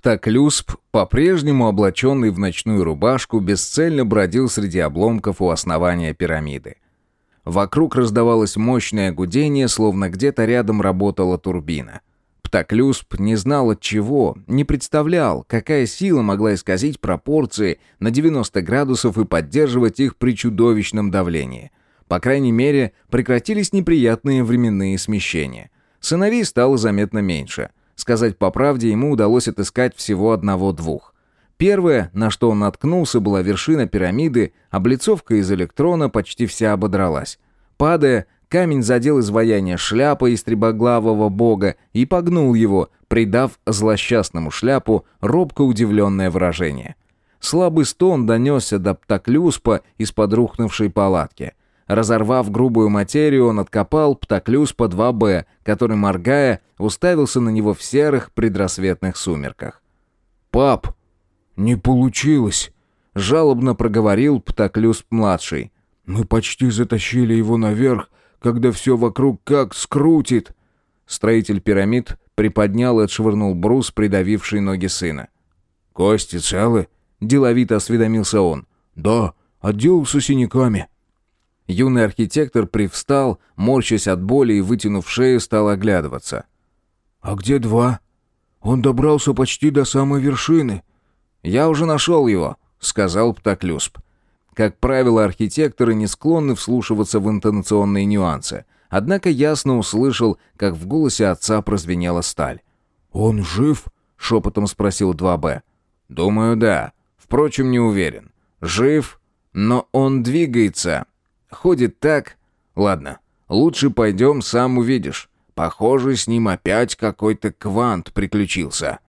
Птоклюсп, по-прежнему облаченный в ночную рубашку, бесцельно бродил среди обломков у основания пирамиды. Вокруг раздавалось мощное гудение, словно где-то рядом работала турбина. Птоклюсп не знал от чего, не представлял, какая сила могла исказить пропорции на 90 градусов и поддерживать их при чудовищном давлении. По крайней мере, прекратились неприятные временные смещения. Сыновей стало заметно меньше. Сказать по правде, ему удалось отыскать всего одного-двух. Первое, на что он наткнулся, была вершина пирамиды, облицовка из электрона почти вся ободралась. Падая, камень задел изваяние шляпы истребоглавого бога и погнул его, придав злосчастному шляпу робко удивленное выражение. Слабый стон донесся до Птоклюспа из-под рухнувшей палатки. Разорвав грубую материю, он откопал Птоклюспа 2Б, который, моргая, уставился на него в серых предрассветных сумерках. «Пап, не получилось!» — жалобно проговорил Птоклюсп-младший. «Мы почти затащили его наверх, когда все вокруг как скрутит!» Строитель пирамид приподнял и отшвырнул брус, придавивший ноги сына. «Кости целы?» — деловито осведомился он. «Да, отделался синяками». Юный архитектор привстал, морщась от боли и, вытянув шею, стал оглядываться. «А где 2? Он добрался почти до самой вершины». «Я уже нашел его», — сказал Птоклюсп. Как правило, архитекторы не склонны вслушиваться в интонационные нюансы. Однако ясно услышал, как в голосе отца прозвенела сталь. «Он жив?» — шепотом спросил 2Б. «Думаю, да. Впрочем, не уверен. Жив, но он двигается. Ходит так. Ладно, лучше пойдем, сам увидишь. Похоже, с ним опять какой-то квант приключился».